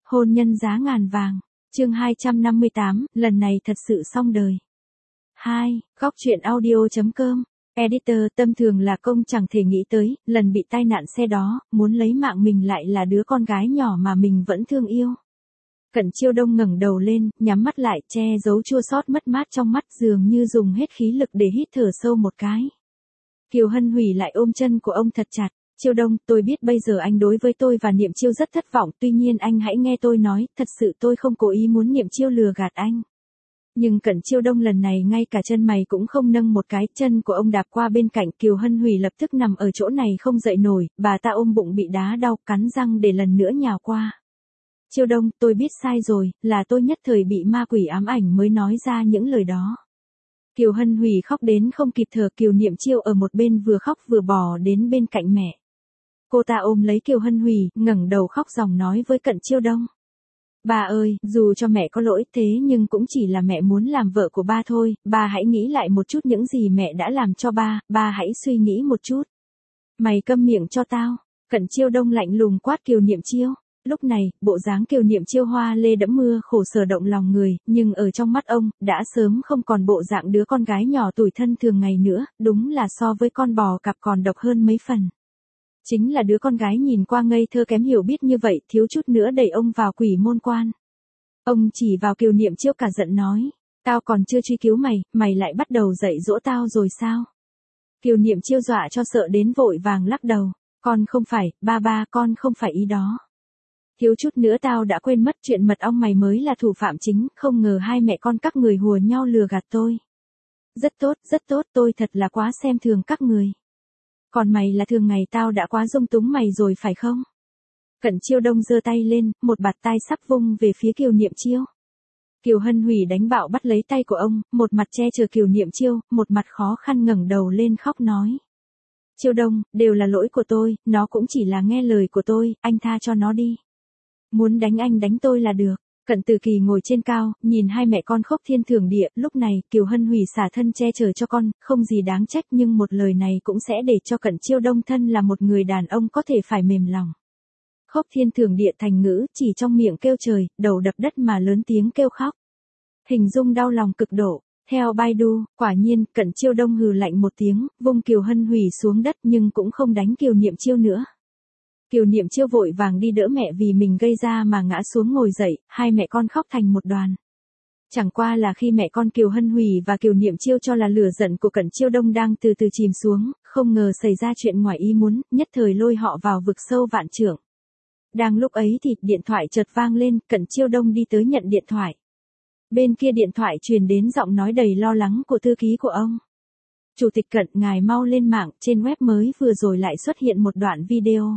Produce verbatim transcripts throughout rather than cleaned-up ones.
Hôn nhân giá ngàn vàng. Chương hai trăm năm mươi tám, lần này thật sự xong đời. hai. Góc truyện audio chấm com. Editor, tâm thường là công chẳng thể nghĩ tới, lần bị tai nạn xe đó, muốn lấy mạng mình lại là đứa con gái nhỏ mà mình vẫn thương yêu. Cẩn Chiêu Đông ngẩng đầu lên, nhắm mắt lại, che giấu chua xót mất mát trong mắt, dường như dùng hết khí lực để hít thở sâu một cái. Kiều Hân Hủy lại ôm chân của ông thật chặt. Chiêu Đông, tôi biết bây giờ anh đối với tôi và Niệm Chiêu rất thất vọng, tuy nhiên anh hãy nghe tôi nói, thật sự tôi không cố ý muốn Niệm Chiêu lừa gạt anh. Nhưng Cẩn Chiêu Đông lần này ngay cả chân mày cũng không nâng một cái, chân của ông đạp qua bên cạnh, Kiều Hân Hủy lập tức nằm ở chỗ này không dậy nổi, bà ta ôm bụng bị đá đau, cắn răng để lần nữa nhào qua. Chiêu Đông, tôi biết sai rồi, là tôi nhất thời bị ma quỷ ám ảnh mới nói ra những lời đó. Kiều Hân Hủy khóc đến không kịp thở, Kiều Niệm Chiêu ở một bên vừa khóc vừa bò đến bên cạnh mẹ. Cô ta ôm lấy Kiều Hân Hủy, ngẩng đầu khóc ròng nói với Cẩn Chiêu Đông. Ba ơi, dù cho mẹ có lỗi thế nhưng cũng chỉ là mẹ muốn làm vợ của ba thôi, ba hãy nghĩ lại một chút những gì mẹ đã làm cho ba, ba hãy suy nghĩ một chút. Mày câm miệng cho tao. Cẩn Chiêu Đông lạnh lùng quát Kiều Niệm Chiêu. Lúc này, bộ dáng Kiều Niệm Chiêu hoa lê đẫm mưa khổ sở động lòng người, nhưng ở trong mắt ông, đã sớm không còn bộ dạng đứa con gái nhỏ tủi thân thường ngày nữa, đúng là so với con bò cặp còn độc hơn mấy phần. Chính là đứa con gái nhìn qua ngây thơ kém hiểu biết như vậy, thiếu chút nữa đẩy ông vào quỷ môn quan. Ông chỉ vào Kiều Niệm Chiêu cả giận nói, tao còn chưa truy cứu mày, mày lại bắt đầu dạy dỗ tao rồi sao? Kiều Niệm Chiêu dọa cho sợ đến vội vàng lắc đầu, con không phải, ba ba, con không phải ý đó. Thiếu chút nữa tao đã quên mất chuyện mật ong mày mới là thủ phạm chính, không ngờ hai mẹ con các người hùa nhau lừa gạt tôi. Rất tốt, rất tốt, tôi thật là quá xem thường các người. Còn mày là thường ngày tao đã quá dung túng mày rồi phải không? Cẩn Chiêu Đông giơ tay lên, một bạt tai sắp vung về phía Kiều Niệm Chiêu. Kiều Hân Hủy đánh bạo bắt lấy tay của ông, một mặt che chở Kiều Niệm Chiêu, một mặt khó khăn ngẩng đầu lên khóc nói. Chiêu Đông, đều là lỗi của tôi, nó cũng chỉ là nghe lời của tôi, anh tha cho nó đi. Muốn đánh anh đánh tôi là được. Cận Từ Kỳ ngồi trên cao, nhìn hai mẹ con khóc thiên thưởng địa, lúc này, Kiều Hân Hủy xả thân che chở cho con, không gì đáng trách nhưng một lời này cũng sẽ để cho Cẩn Chiêu Đông thân là một người đàn ông có thể phải mềm lòng. Khóc thiên thưởng địa thành ngữ, chỉ trong miệng kêu trời, đầu đập đất mà lớn tiếng kêu khóc. Hình dung đau lòng cực độ. Theo Baidu, quả nhiên, Cẩn Chiêu Đông hừ lạnh một tiếng, vung Kiều Hân Hủy xuống đất nhưng cũng không đánh Kiều Niệm Chiêu nữa. Kiều Niệm Chiêu vội vàng đi đỡ mẹ vì mình gây ra mà ngã xuống ngồi dậy, hai mẹ con khóc thành một đoàn. Chẳng qua là khi mẹ con Kiều Hân Hủy và Kiều Niệm Chiêu cho là lửa giận của Cẩn Chiêu Đông đang từ từ chìm xuống, không ngờ xảy ra chuyện ngoài ý muốn, nhất thời lôi họ vào vực sâu vạn trượng. Đang lúc ấy thì điện thoại chợt vang lên, Cẩn Chiêu Đông đi tới nhận điện thoại. Bên kia điện thoại truyền đến giọng nói đầy lo lắng của thư ký của ông. Chủ tịch Cẩn, ngài mau lên mạng, trên web mới vừa rồi lại xuất hiện một đoạn video.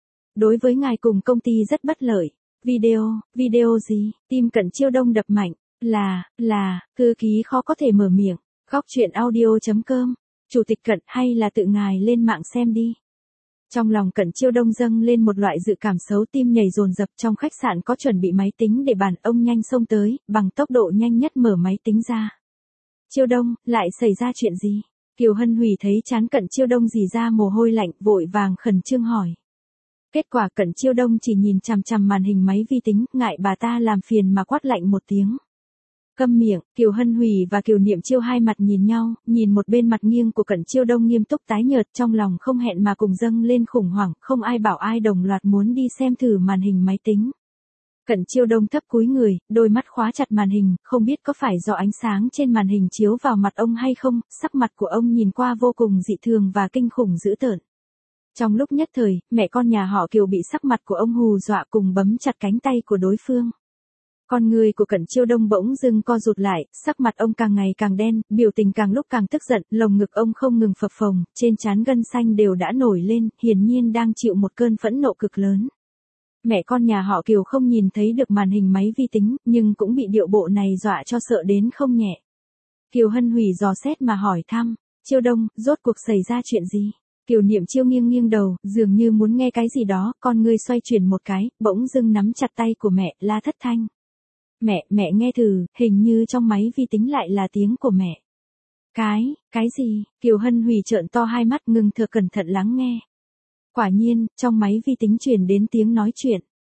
Đối với ngài cùng công ty rất bất lợi. Video, video gì? Tim Cẩn Chiêu Đông đập mạnh. Là, là, thư ký khó có thể mở miệng. Góc truyện audio chấm com. Chủ tịch Cẩn, hay là tự ngài lên mạng xem đi. Trong lòng Cẩn Chiêu Đông dâng lên một loại dự cảm xấu, tim nhảy dồn dập. Trong khách sạn có chuẩn bị máy tính để bàn, ông nhanh xông tới, bằng tốc độ nhanh nhất mở máy tính ra. Chiêu Đông, lại xảy ra chuyện gì? Kiều Hân Hủy thấy trán Cẩn Chiêu Đông rỉ ra mồ hôi lạnh, vội vàng khẩn trương hỏi. Kết quả Cẩn Chiêu Đông chỉ nhìn chằm chằm màn hình máy vi tính, ngại bà ta làm phiền mà quát lạnh một tiếng. Câm miệng. Kiều Hân Hủy và Kiều Niệm Chiêu hai mặt nhìn nhau, nhìn một bên mặt nghiêng của Cẩn Chiêu Đông nghiêm túc tái nhợt, trong lòng không hẹn mà cùng dâng lên khủng hoảng, không ai bảo ai đồng loạt muốn đi xem thử màn hình máy tính. Cẩn Chiêu Đông thấp cúi người, đôi mắt khóa chặt màn hình, không biết có phải do ánh sáng trên màn hình chiếu vào mặt ông hay không, sắc mặt của ông nhìn qua vô cùng dị thường và kinh khủng dữ tợn. Trong lúc nhất thời, mẹ con nhà họ Kiều bị sắc mặt của ông hù dọa cùng bấm chặt cánh tay của đối phương. Con người của Cẩn Chiêu Đông bỗng dưng co rụt lại, sắc mặt ông càng ngày càng đen, biểu tình càng lúc càng tức giận, lồng ngực ông không ngừng phập phồng, trên trán gân xanh đều đã nổi lên, hiển nhiên đang chịu một cơn phẫn nộ cực lớn. Mẹ con nhà họ Kiều không nhìn thấy được màn hình máy vi tính, nhưng cũng bị điệu bộ này dọa cho sợ đến không nhẹ. Kiều Hân Hủy dò xét mà hỏi thăm, Chiêu Đông, rốt cuộc xảy ra chuyện gì? Kiều Niệm Chiêu nghiêng nghiêng đầu, dường như muốn nghe cái gì đó, con ngươi xoay chuyển một cái, bỗng dưng nắm chặt tay của mẹ, la thất thanh. Mẹ, mẹ nghe thử, hình như trong máy vi tính lại là tiếng của mẹ. Cái, cái gì? Kiều Hân Hủy trợn to hai mắt ngừng thở cẩn thận lắng nghe. Quả nhiên, trong máy vi tính truyền đến tiếng nói chuyện.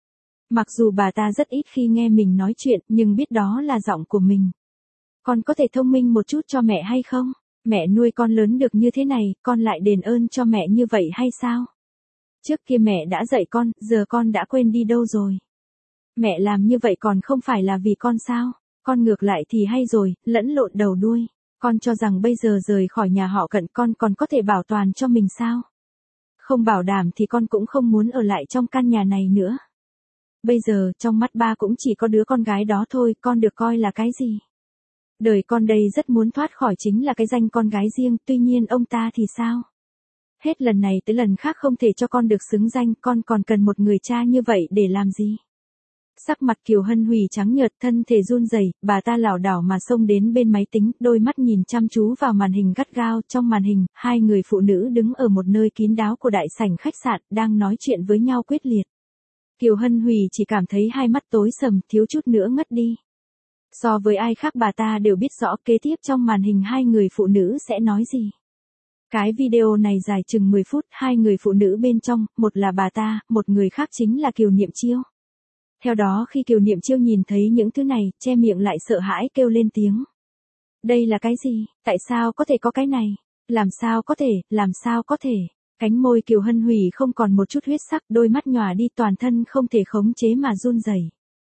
Mặc dù bà ta rất ít khi nghe mình nói chuyện, nhưng biết đó là giọng của mình. Con có thể thông minh một chút cho mẹ hay không? Mẹ nuôi con lớn được như thế này, con lại đền ơn cho mẹ như vậy hay sao? Trước kia mẹ đã dạy con, giờ con đã quên đi đâu rồi? Mẹ làm như vậy còn không phải là vì con sao? Con ngược lại thì hay rồi, lẫn lộn đầu đuôi. Con cho rằng bây giờ rời khỏi nhà họ Cận con còn có thể bảo toàn cho mình sao? Không bảo đảm thì con cũng không muốn ở lại trong căn nhà này nữa. Bây giờ, trong mắt ba cũng chỉ có đứa con gái đó thôi, con được coi là cái gì? Đời con đây rất muốn thoát khỏi chính là cái danh con gái riêng, tuy nhiên ông ta thì sao? Hết lần này tới lần khác không thể cho con được xứng danh, con còn cần một người cha như vậy để làm gì? Sắc mặt Kiều Hân Hủy trắng nhợt, thân thể run rẩy, bà ta lảo đảo mà xông đến bên máy tính, đôi mắt nhìn chăm chú vào màn hình gắt gao. Trong màn hình, hai người phụ nữ đứng ở một nơi kín đáo của đại sảnh khách sạn, đang nói chuyện với nhau quyết liệt. Kiều Hân Hủy chỉ cảm thấy hai mắt tối sầm, thiếu chút nữa ngất đi. So với ai khác bà ta đều biết rõ kế tiếp trong màn hình hai người phụ nữ sẽ nói gì. Cái video này dài chừng mười phút, hai người phụ nữ bên trong, một là bà ta, một người khác chính là Kiều Niệm Chiêu. Theo đó khi Kiều Niệm Chiêu nhìn thấy những thứ này, che miệng lại sợ hãi kêu lên tiếng. Đây là cái gì? Tại sao có thể có cái này? Làm sao có thể, làm sao có thể? Cánh môi Kiều Hân Hủy không còn một chút huyết sắc, đôi mắt nhòa đi, toàn thân không thể khống chế mà run rẩy.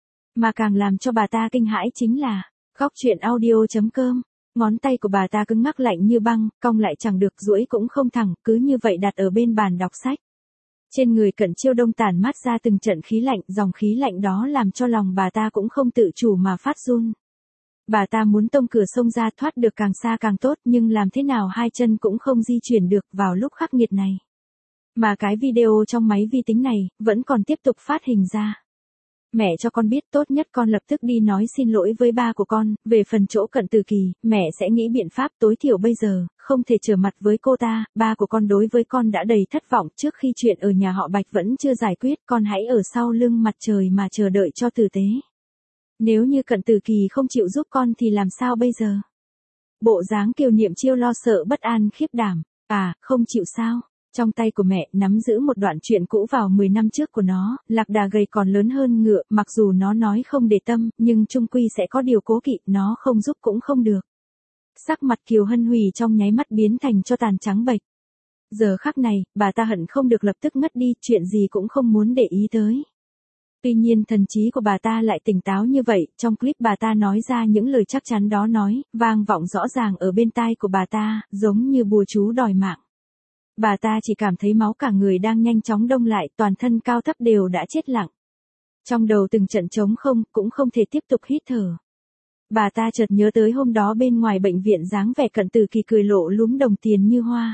Mà càng làm cho bà ta kinh hãi chính là, góc truyện audio chấm com. Ngón tay của bà ta cứng ngắc lạnh như băng, cong lại chẳng được, duỗi cũng không thẳng, cứ như vậy đặt ở bên bàn đọc sách. Trên người Cận Chiêu Đông tản mát ra từng trận khí lạnh, dòng khí lạnh đó làm cho lòng bà ta cũng không tự chủ mà phát run. Bà ta muốn tông cửa sông ra, thoát được càng xa càng tốt, nhưng làm thế nào hai chân cũng không di chuyển được vào lúc khắc nghiệt này. Mà cái video trong máy vi tính này, vẫn còn tiếp tục phát hình ra. Mẹ cho con biết, tốt nhất con lập tức đi nói xin lỗi với ba của con, về phần chỗ Cận Từ Kỳ, mẹ sẽ nghĩ biện pháp, tối thiểu bây giờ, không thể trở mặt với cô ta, ba của con đối với con đã đầy thất vọng, trước khi chuyện ở nhà họ Bạch vẫn chưa giải quyết, con hãy ở sau lưng mặt trời mà chờ đợi cho tử tế. Nếu như Cận Từ Kỳ không chịu giúp con thì làm sao bây giờ? Bộ dáng Kiều Niệm Chiêu lo sợ bất an khiếp đảm, à, không chịu sao? Trong tay của mẹ nắm giữ một đoạn truyện cũ vào mười năm trước của nó, lạc đà gầy còn lớn hơn ngựa, mặc dù nó nói không để tâm, nhưng chung quy sẽ có điều cố kỵ, nó không giúp cũng không được. Sắc mặt Kiều Hân Hủy trong nháy mắt biến thành cho tàn trắng bệch. Giờ khắc này, bà ta hận không được lập tức ngất đi, chuyện gì cũng không muốn để ý tới. Tuy nhiên thần trí của bà ta lại tỉnh táo như vậy, trong clip bà ta nói ra những lời chắc chắn đó nói, vang vọng rõ ràng ở bên tai của bà ta, giống như bùa chú đòi mạng. Bà ta chỉ cảm thấy máu cả người đang nhanh chóng đông lại, toàn thân cao thấp đều đã chết lặng. Trong đầu từng trận trống không, cũng không thể tiếp tục hít thở. Bà ta chợt nhớ tới hôm đó bên ngoài bệnh viện dáng vẻ Cận Từ Kỳ cười lộ lúm đồng tiền như hoa.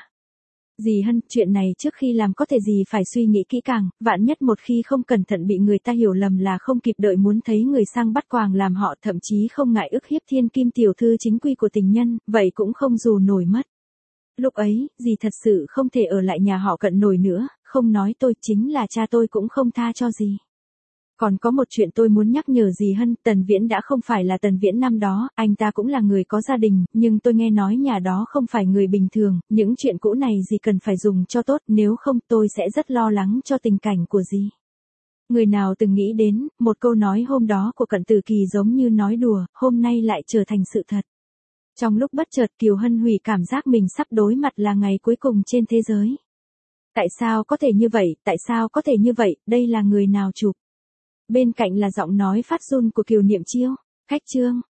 Dì Hân, chuyện này trước khi làm có thể dì phải suy nghĩ kỹ càng, vạn nhất một khi không cẩn thận bị người ta hiểu lầm là không kịp đợi muốn thấy người sang bắt quàng làm họ, thậm chí không ngại ức hiếp thiên kim tiểu thư chính quy của tình nhân, vậy cũng không dù nổi mất. Lúc ấy, dì thật sự không thể ở lại nhà họ Cận nổi nữa, không nói tôi, chính là cha tôi cũng không tha cho dì. Còn có một chuyện tôi muốn nhắc nhở dì Hân, Tần Viễn đã không phải là Tần Viễn năm đó, anh ta cũng là người có gia đình, nhưng tôi nghe nói nhà đó không phải người bình thường, những chuyện cũ này dì cần phải dùng cho tốt, nếu không tôi sẽ rất lo lắng cho tình cảnh của dì. Người nào từng nghĩ đến, một câu nói hôm đó của Cận Từ Kỳ giống như nói đùa, hôm nay lại trở thành sự thật. Trong lúc bất chợt Kiều Hân Hủy cảm giác mình sắp đối mặt là ngày cuối cùng trên thế giới. Tại sao có thể như vậy, tại sao có thể như vậy, đây là người nào chụp? Bên cạnh là giọng nói phát run của Kiều Niệm Chiêu. Khách trương,